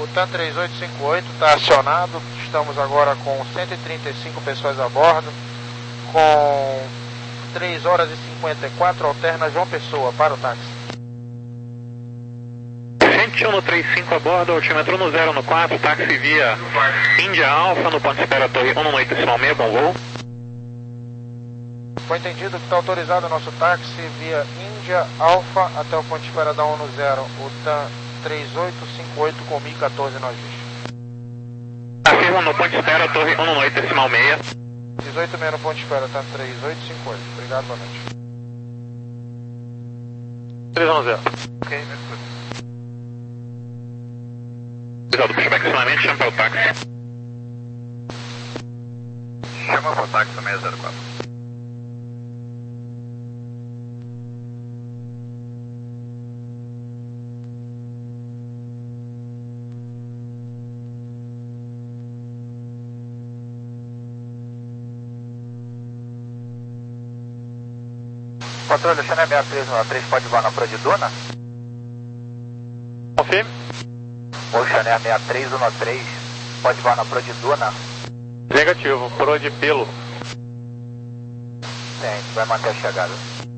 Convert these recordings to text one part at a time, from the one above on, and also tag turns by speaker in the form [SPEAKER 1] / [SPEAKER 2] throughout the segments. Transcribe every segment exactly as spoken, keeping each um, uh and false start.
[SPEAKER 1] O TAM três oito cinco oito está acionado, estamos agora com cento e trinta e cinco pessoas a bordo, com três horas e cinquenta e quatro, alterna João Pessoa para o táxi.
[SPEAKER 2] cento e um no trinta e cinco a bordo, altímetro no zero no quatro, táxi via Índia Alfa, no ponto de espera Torre um no oito decimal seis, bom voo.
[SPEAKER 1] Foi entendido que está autorizado o nosso táxi via Índia Alfa até o ponto de espera da um no zero, o TAM três oito cinco oito com mil e quatorze nós viste.
[SPEAKER 2] Afirma no ponto de espera Torre um no oito decimal seis.
[SPEAKER 1] dezoito meia no ponto de espera, TAM três oito cinco oito. Obrigado, boa noite.
[SPEAKER 2] três um zero.
[SPEAKER 1] Ok, me escuta.
[SPEAKER 2] Obrigado, pushback acionamento, chama para o táxi.
[SPEAKER 3] Chama para o táxi seis zero quatro.
[SPEAKER 4] Controle, o Chanel seis três um três pode voar na Pro de Duna?
[SPEAKER 2] Confirme.
[SPEAKER 4] O Chanel seis três um três pode voar na Pro de Duna?
[SPEAKER 2] Negativo, Pro de Pelo.
[SPEAKER 4] Sim, vai manter a chegada.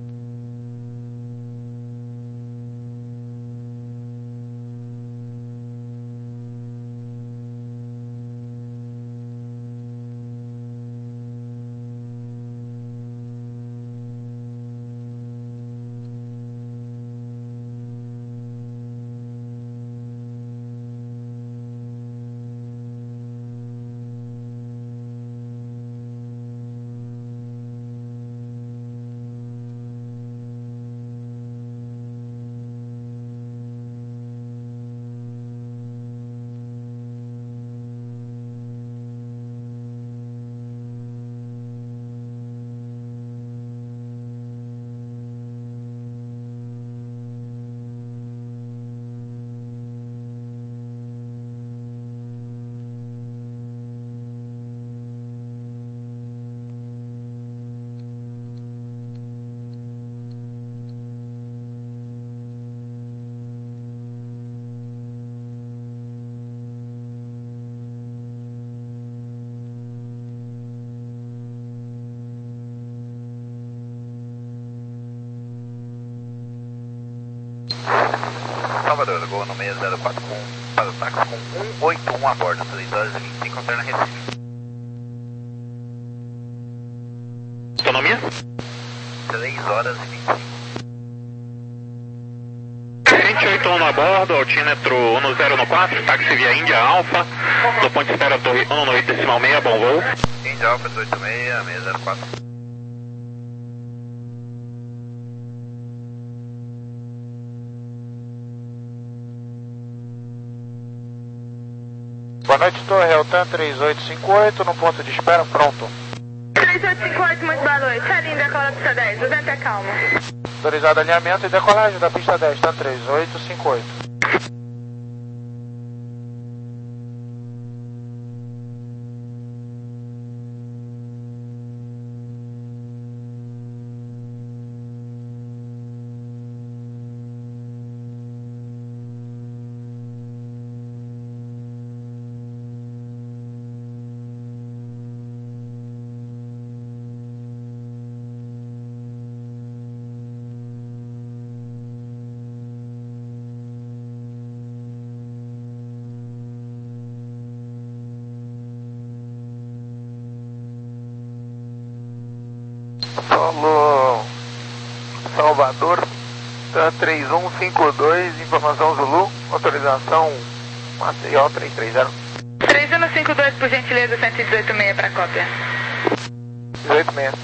[SPEAKER 3] Salvador, Gol no seis zero quatro com, para o táxi com cento e oitenta e um a bordo, três horas e vinte e cinco, alterna Recife.
[SPEAKER 2] Autonomia?
[SPEAKER 3] três horas e vinte e cinco.
[SPEAKER 2] cento e oitenta e um a bordo, altímetro um no zero no quatro, táxi via Índia Alfa, no ponto de espera Torre um no oito decimal seis, bom voo.
[SPEAKER 3] Índia Alfa dezoito seis, seis zero quatro.
[SPEAKER 1] Boa noite, Torre, é o TAM três oito cinco oito, no ponto de espera, pronto.
[SPEAKER 5] três oito cinco oito, muito boa noite. Alinho, decola pista dez, o vento é calmo.
[SPEAKER 1] Autorizado alinhamento e decolagem da pista dez, TAM três oito cinco oito.
[SPEAKER 4] Solo Salvador, TAM três um cinco dois, informação Zulu, autorização Maceió três três zero.
[SPEAKER 5] três um cinco dois, por gentileza, cento e dezoito seis para cópia.
[SPEAKER 4] dezoito seis.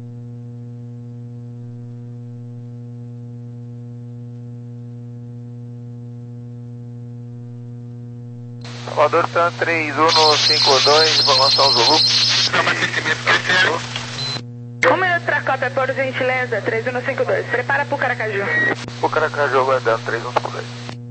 [SPEAKER 4] Salvador, TAM três um cinco dois, informação Zulu.
[SPEAKER 5] Um minuto para cópia, por gentileza, três um cinco dois. Prepara para o Caracaju.
[SPEAKER 4] O Caracaju aguardando três um cinco dois.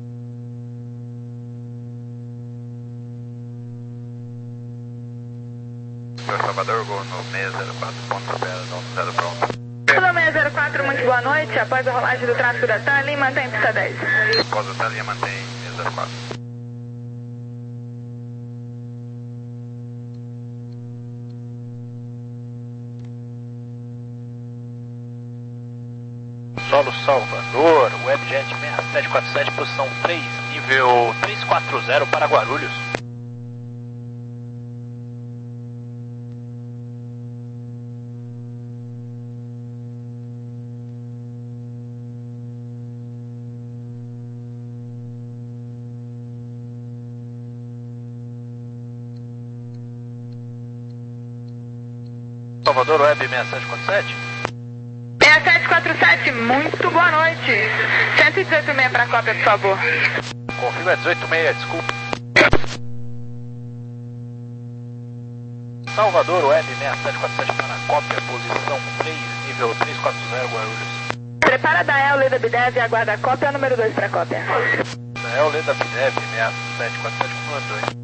[SPEAKER 3] Salvador, Gol no seis zero quatro, ponto de espera, um zero pronto.
[SPEAKER 5] Tudo seis zero quatro, muito boa noite. Após a rolagem do tráfego da TAM, linha mantém pista dez.
[SPEAKER 3] Após a linha mantém seis zero quatro.
[SPEAKER 6] Solo Salvador, Webjet seis sete quatro sete, posição três, nível três quatro zero para Guarulhos. Salvador, Web seis sete quatro sete.
[SPEAKER 5] seis sete quatro sete, muito boa noite. cento e dezoito e meio para a cópia, por favor.
[SPEAKER 6] Confirma dezoito e meio, desculpa. Salvador, Web seis sete quatro sete para a cópia, posição três, nível três quatro zero, Guarulhos.
[SPEAKER 5] Prepara da El, Leda Bidev e aguarda a cópia, número dois para a cópia.
[SPEAKER 6] Da El, Leda Bidev, seis sete quatro sete, número dois.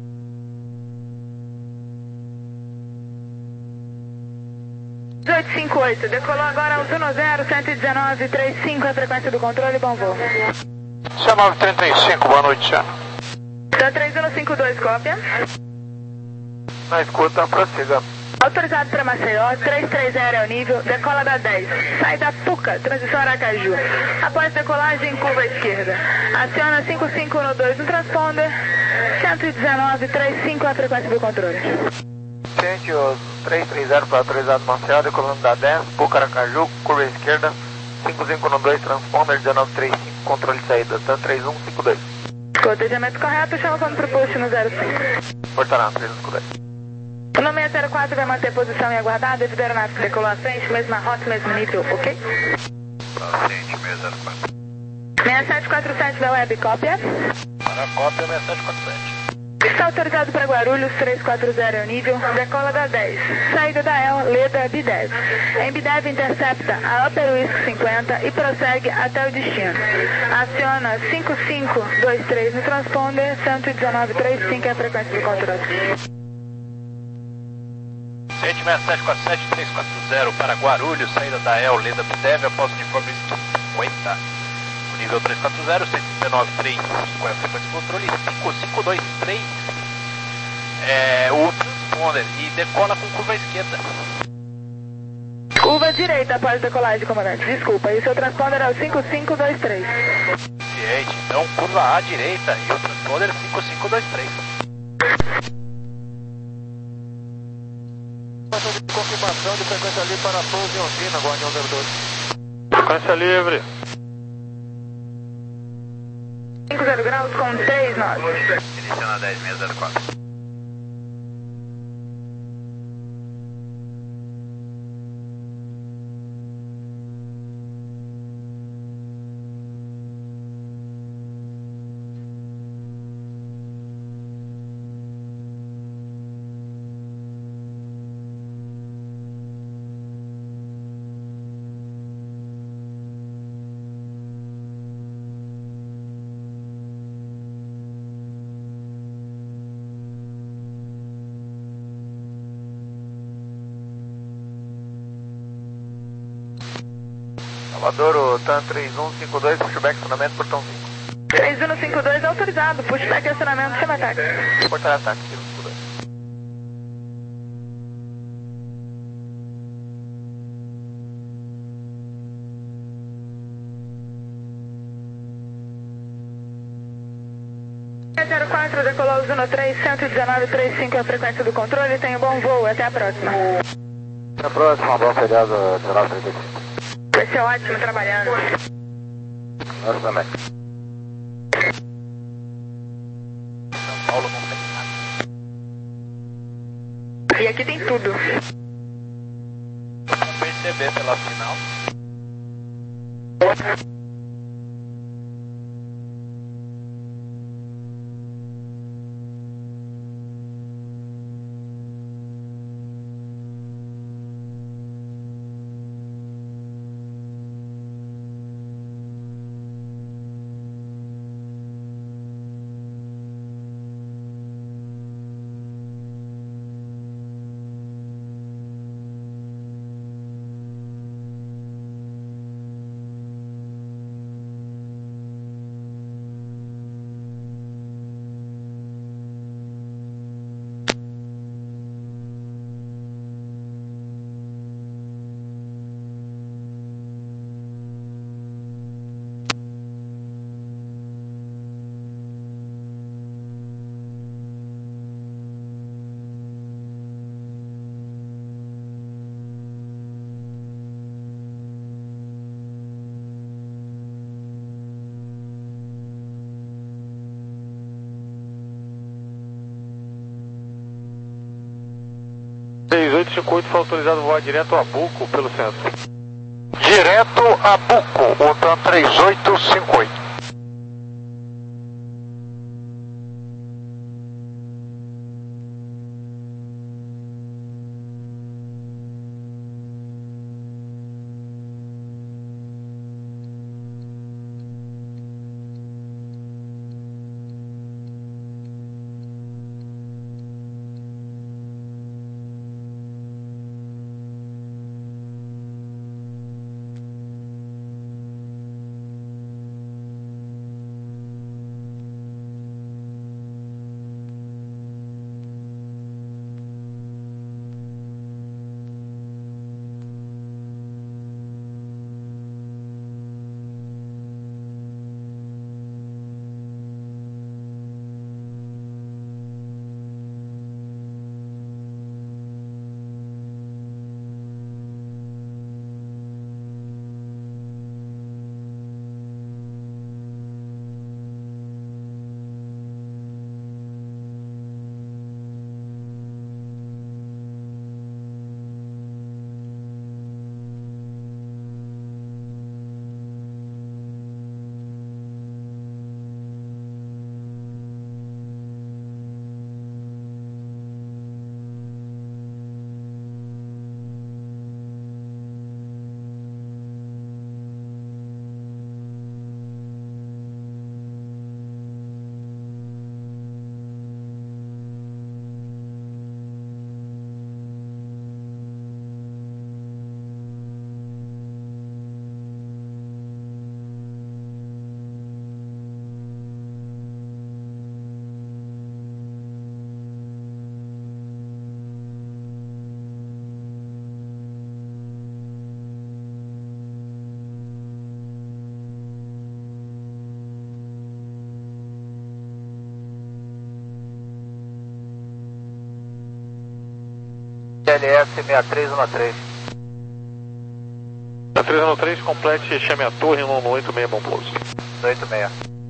[SPEAKER 5] dezoito cinquenta e oito, decolou agora aos um zero, cento e dezenove, trinta e cinco, a frequência do controle, bom voo.
[SPEAKER 1] C nove trinta e cinco, boa noite, senhor.
[SPEAKER 5] Da três um cinco dois, cópia.
[SPEAKER 4] Na escuta, prossiga.
[SPEAKER 5] Autorizado para Maceió, trezentos e trinta é o nível, decola da dez. Sai da Puca, transição Aracaju. Após decolagem, curva à esquerda. Aciona cinco cinco um dois no transponder, cento e dezenove, trinta e cinco, a frequência do controle.
[SPEAKER 4] Gente, os trezentos e trinta para autorizado Maceió, decolando da dez, Puca Aracaju, curva à esquerda, cinco cinco um dois, transponder, dezenove trinta e cinco, controle de saída, TAM três um cinco dois.
[SPEAKER 5] Cotejamento correto, chama como pro post no zero cinco.
[SPEAKER 4] Portará, três um cinco dois.
[SPEAKER 5] O nome zero quatro vai manter posição e aguardar devido à aeronave que decolou à frente, mesma rota, mesmo nível, ok?
[SPEAKER 3] Paciente seis zero quatro.
[SPEAKER 5] seis sete quatro sete da Web, cópia.
[SPEAKER 6] Para a cópia, seis sete quatro sete.
[SPEAKER 5] Está autorizado para Guarulhos, trezentos e quarenta é o nível, decola da dez. Saída da El, Leda Bidev. Em Bidev intercepta a Upper Whisky cinquenta e prossegue até o destino. Aciona cinco cinco dois três no transponder, cento e dezenove, trinta e cinco é a frequência do controle.
[SPEAKER 6] seis sete quatro sete, três quatro zero para Guarulhos, saída da El, Leda Bidev, após o uniforme cinquenta. No nível três quatro zero, cento e dezenove, trinta e cinco é a frequência de controle, cinco cinco dois três é o transponder e decola com curva à esquerda.
[SPEAKER 5] Curva direita após decolagem, comandante. Desculpa, e o seu transponder é o cinco cinco dois três.
[SPEAKER 6] Ciente, então curva à direita e o transponder cinco cinco dois três.
[SPEAKER 4] Confirmação de frequência livre para Souza e Ondina, Guardião zero dois.
[SPEAKER 1] Frequência livre.
[SPEAKER 5] cinco graus com três nove.
[SPEAKER 3] Iniciando a dez seis zero quatro.
[SPEAKER 4] Salvador, o TAM três um cinco dois, pushback, acionamento, portão cinco.
[SPEAKER 5] três um cinco dois autorizado, pushback e acionamento, chama ataque.
[SPEAKER 4] Portará ataque, três um cinco dois.
[SPEAKER 5] zero quatro, decolou o Zuno três, cento e dezenove, trinta e cinco é a frequência do controle, tenha um bom voo, até a próxima.
[SPEAKER 4] Até a próxima, bom feriado, dezenove trinta e cinco.
[SPEAKER 5] Vai ser ótimo trabalhando.
[SPEAKER 4] Nós também.
[SPEAKER 6] São Paulo não tem nada.
[SPEAKER 5] E aqui tem tudo.
[SPEAKER 6] Vamos perceber pela final.
[SPEAKER 7] seis oito cinco oito foi autorizado a voar direto a Buco pelo centro.
[SPEAKER 1] Direto a Buco, o TAM três oito cinco oito.
[SPEAKER 4] L S seis três um três.
[SPEAKER 7] seis três um três, complete, chame a torre no oito seis, bom pouso.
[SPEAKER 4] oito seis.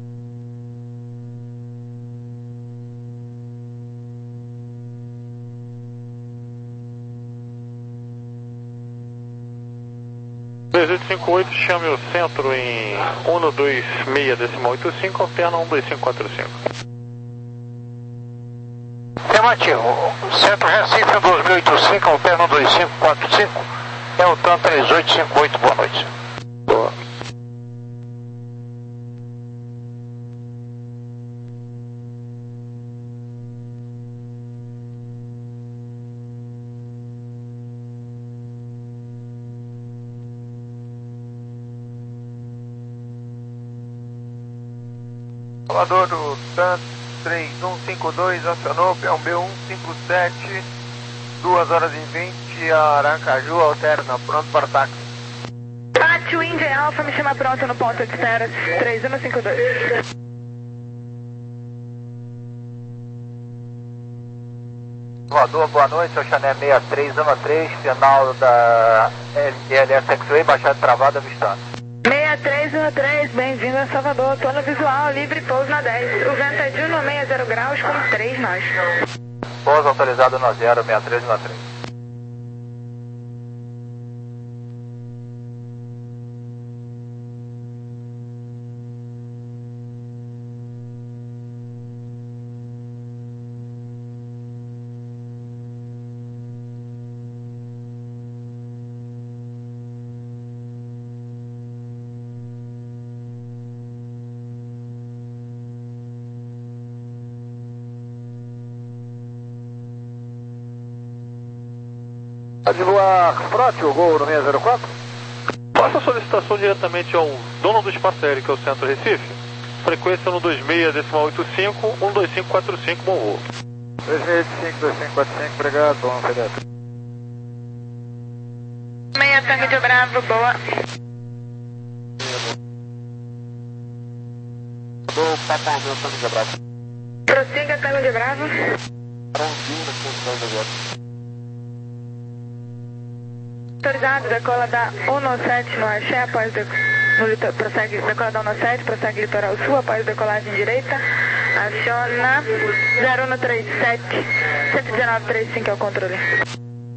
[SPEAKER 7] três oito cinco oito, chame o centro em um dois seis decimal oito cinco, alterna um dois cinco quatro cinco.
[SPEAKER 1] Afirmativo. Centro Recife dois mil e oitenta e cinco, alterna um dois cinco quatro cinco. É o TAM três oito cinco oito, boa noite.
[SPEAKER 7] Boa.
[SPEAKER 4] Salvador do TAM três um cinco dois, acionou, P um B um cinco sete, duas horas e vinte, Aracaju, alterna, pronto para táxi.
[SPEAKER 5] Pátio India Alpha, me chama pronto no ponto de espera, três um cinco dois.
[SPEAKER 4] Salvador, boa noite, seu Chané seis três um três, final da L S X-Ray, baixada travada, avistando.
[SPEAKER 5] seis três um três, bem-vindo a Salvador, plano visual, livre pouso na dez. O vento é de um seis zero graus com três nós.
[SPEAKER 4] Pouso autorizado no zero, seis três um três.
[SPEAKER 1] Pode voar Frotio, Gol no seis zero quatro?
[SPEAKER 7] Faça a solicitação diretamente ao dono do espaço aéreo, que é o Centro Recife. Frequência no dois seis decimal oito cinco, um dois cinco quatro cinco, bom voo.
[SPEAKER 4] dois seis cinco, dois cinco quatro cinco, obrigado, bom Fedete.
[SPEAKER 5] seis Tango de Bravo, boa.
[SPEAKER 4] Vou papar meu Tango de Bravo.
[SPEAKER 5] Prossiga Tango de Bravo. Autorizado, decola da um sete no Axé, após de, no litor, prossegue, decola da um sete, prossegue litoral sul, após decolagem direita, aciona zero um três sete, um um nove três cinco é o controle.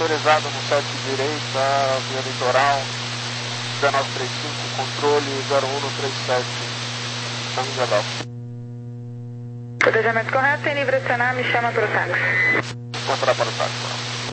[SPEAKER 1] autorizado no sete direita, via litoral, dezenove trinta e cinco, controle zero um três sete, São Miguel.
[SPEAKER 5] Planejamento correto, tem livre acionar, me chama para o táxi.
[SPEAKER 1] Encontrar para o táxi.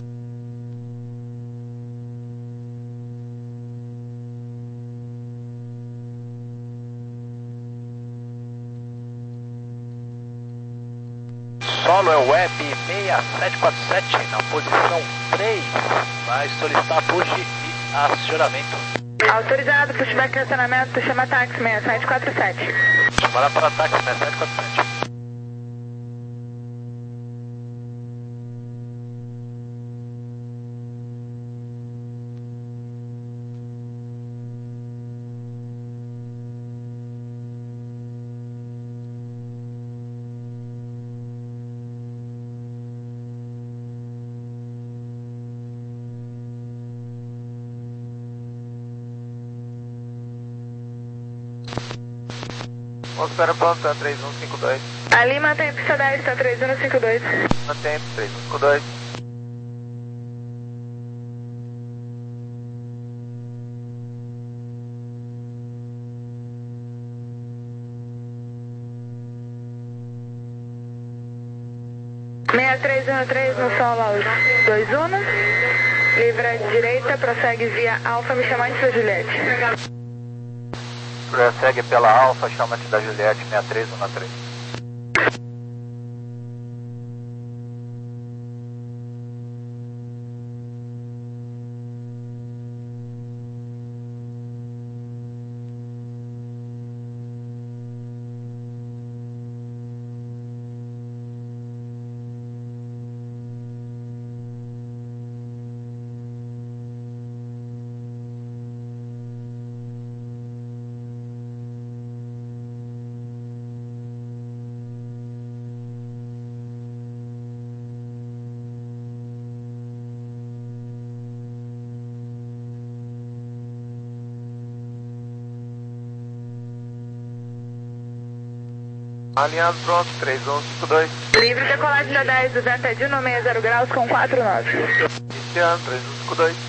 [SPEAKER 6] Solo é o Web seis sete quatro sete, na posição três, vai solicitar push e acionamento.
[SPEAKER 5] Autorizado, pushback e acionamento, chama táxi seis sete quatro sete.
[SPEAKER 6] Chamará para táxi seis sete quatro sete.
[SPEAKER 4] Espera pronto, tá três um cinco dois.
[SPEAKER 5] Ali mantém pista dez, tá três um cinco dois.
[SPEAKER 4] Mantém três um cinco dois.
[SPEAKER 5] seis três um três no solo aos dois Unos. Livre à direita, prossegue via Alfa, me chama antes da Juliette.
[SPEAKER 4] Prossegue pela Alfa, chama-te da Juliette, seis três um três. Alinhado pronto, três um cinco dois.
[SPEAKER 5] Livre decolagem da dez, duzentos de no sessenta graus com quatro nove.
[SPEAKER 4] Iniciando, três um cinco dois.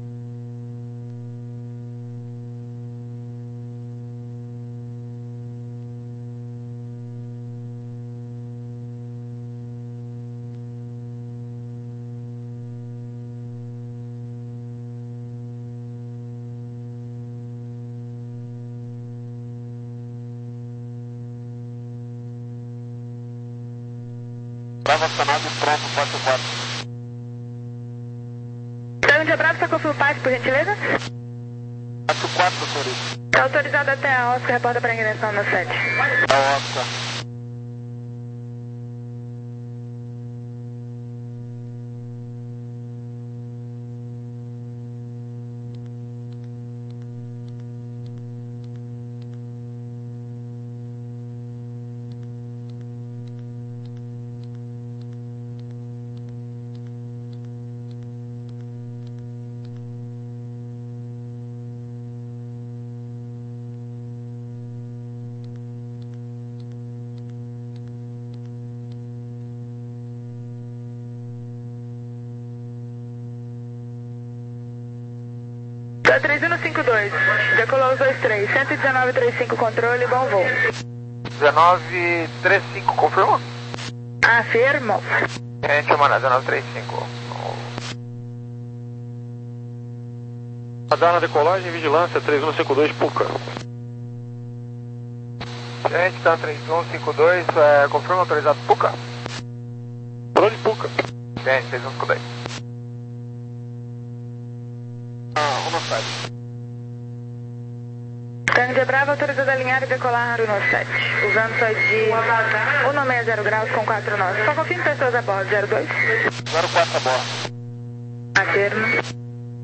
[SPEAKER 1] Bravo acionado e pronto, quatro quatro.
[SPEAKER 5] Então, de Bravo, só confirma o passe, por gentileza?
[SPEAKER 1] quatro quatro, senhorita.
[SPEAKER 5] Está autorizado até a Oscar, reporta para ingressão no sete.
[SPEAKER 1] A Oscar.
[SPEAKER 5] três um cinco dois, decolou os dois três, cento e dezenove trinta e cinco, controle, bom voo.
[SPEAKER 4] dezenove trinta e cinco, confirma?
[SPEAKER 5] Afirmo.
[SPEAKER 4] Gente, humana, dezenove trinta e cinco.
[SPEAKER 7] Radar na decolagem, vigilância, três um cinco dois, Puca.
[SPEAKER 4] Gente, tá três um cinco dois, é, confirma autorizado Puca?
[SPEAKER 7] Controle Puca.
[SPEAKER 4] Gente, três um cinco dois.
[SPEAKER 1] Ah, uma sete.
[SPEAKER 5] Tango de Bravo, autorizado a alinhar e decolar no sete. Usando só de cento e sessenta graus com quatro nove. Só confirme pessoas a bordo, zero dois.
[SPEAKER 1] zero quatro a bordo.
[SPEAKER 5] Afirmo.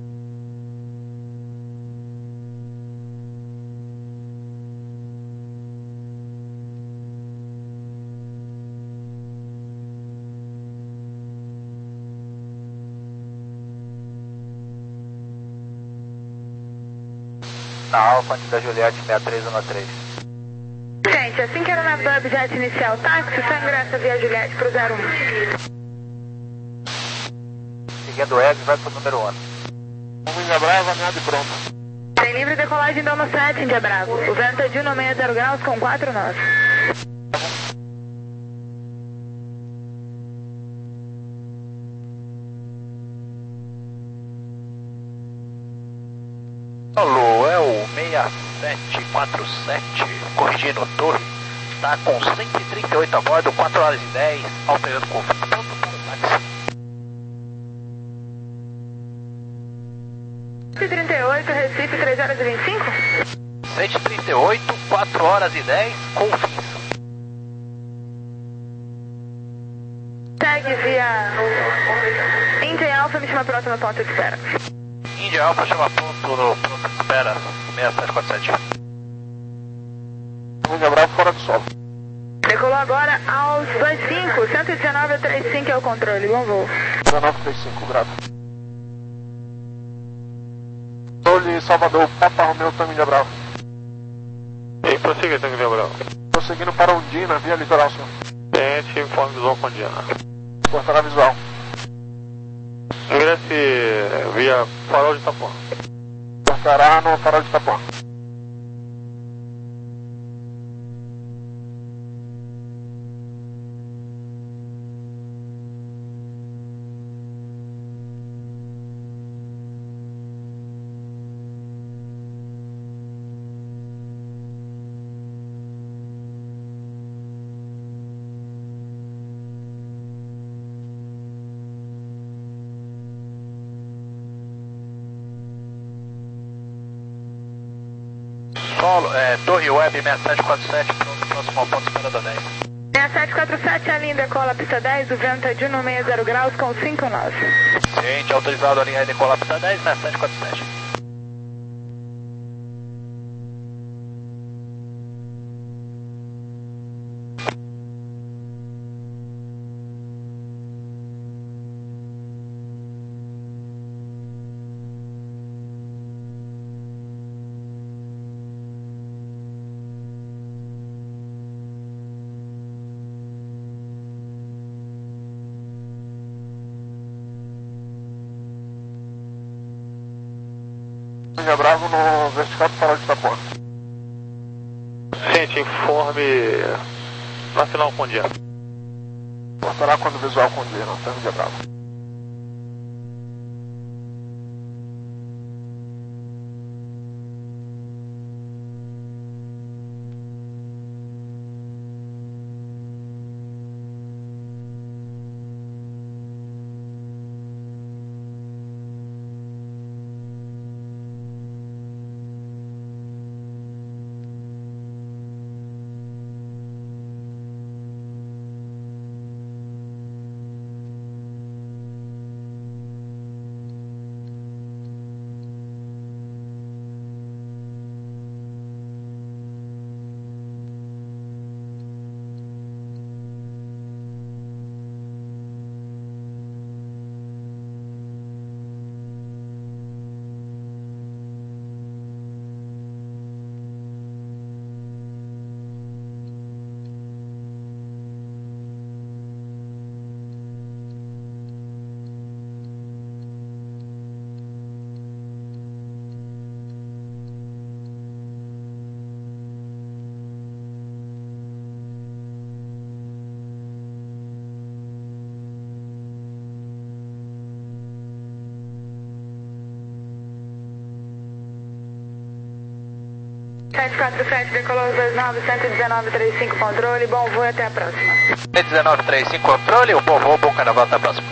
[SPEAKER 4] Na Alfa, antes da Juliette, seis três um três.
[SPEAKER 5] Gente, assim que a aeronave do objeto inicial táxi, só ingressa via Juliette pro zero um.
[SPEAKER 4] Seguir
[SPEAKER 3] seguindo o Ed, vai pro número onze.
[SPEAKER 1] Índia Brava, alinhado e pronto.
[SPEAKER 5] Tem livre decolagem Dono sete, Índia Bravo. O vento é de um sessenta graus com quatro nós.
[SPEAKER 6] Alô, é o seis sete quatro sete, corrigindo torre, está com cento e trinta e oito a bordo, quatro horas e dez, alterando com pronto para o táxi.
[SPEAKER 5] cento e trinta e oito, Recife, três horas e vinte e cinco?
[SPEAKER 6] cento e trinta e oito, quatro horas e dez, confins.
[SPEAKER 5] Segue via Índia e Alfa, me chama pronto no ponto de espera.
[SPEAKER 6] Índia Alfa chama ponto no ponto de espera, seis sete quatro sete.
[SPEAKER 1] Índia Brava fora do solo.
[SPEAKER 5] Decolou agora aos vinte e cinco, cento e dezenove a trinta e cinco é o controle, bom voo.
[SPEAKER 1] dezenove trinta e cinco, grave. Controle Salvador, Papa Romeu, Tango Índia Brava.
[SPEAKER 7] E prossiga, Tango Índia Brava.
[SPEAKER 1] Prosseguindo para Undina, via litoral, senhor.
[SPEAKER 7] Tente, informe visual com Undina.
[SPEAKER 1] Cortará visual.
[SPEAKER 7] Ingresse via farol de Itapuã.
[SPEAKER 1] Cortará no farol de Itapuã.
[SPEAKER 6] Solo, é, torre web seis sete quatro sete, pronto, próximo ao ponto de espera da dez.
[SPEAKER 5] seis sete quatro sete, a linha decola pista dez, o vento é de um sessenta graus com cinco nós.
[SPEAKER 6] Ciente, autorizado a linha decolar pista dez, seis sete quatro sete.
[SPEAKER 1] Índia Bravo no vertical do farol de Itapuã.
[SPEAKER 7] Ciente, informe nacional com Undina.
[SPEAKER 1] Cortará quando visual com Undina, Tango Índia Brava.
[SPEAKER 5] sete quatro sete, decolou os dois nove, cento e dezenove trinta e cinco, controle, bom voo e até a próxima.
[SPEAKER 6] cento e dezenove trinta e cinco, controle, o bom voo, bom carnaval, até a próxima.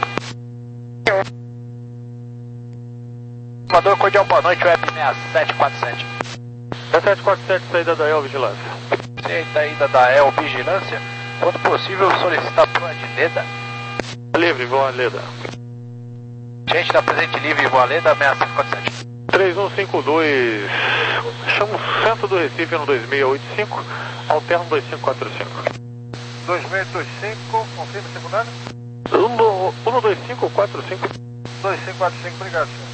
[SPEAKER 6] Amador cordial, boa noite, web seis sete quatro sete.
[SPEAKER 7] seis sete quatro sete, saída da El Vigilância.
[SPEAKER 6] Saída da El Vigilância, quando possível solicitar pro Adileda.
[SPEAKER 7] Livre, voo Aleda.
[SPEAKER 6] Gente da presente livre, voo Aleda, seis sete quatro sete.
[SPEAKER 7] três um cinco dois, chamo o centro do Recife no dois seis oito cinco, alterno dois cinco quatro cinco.
[SPEAKER 1] dois seis dois cinco, confirma secundário?
[SPEAKER 7] um dois cinco quatro cinco.
[SPEAKER 1] dois cinco quatro cinco, obrigado, senhor.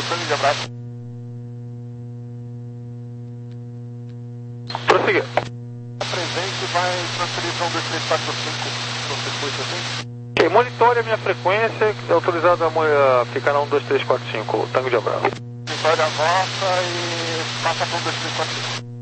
[SPEAKER 1] Tango de Abraço.
[SPEAKER 7] Prosseguir.
[SPEAKER 1] Presente vai transferir para um dois três quatro cinco no circuito assim?
[SPEAKER 7] Ok, monitore a minha frequência, é autorizado a, a ficar na um dois três quatro cinco, Tango de Abraço.
[SPEAKER 1] Vitória vossa e passa para um dois três quatro cinco.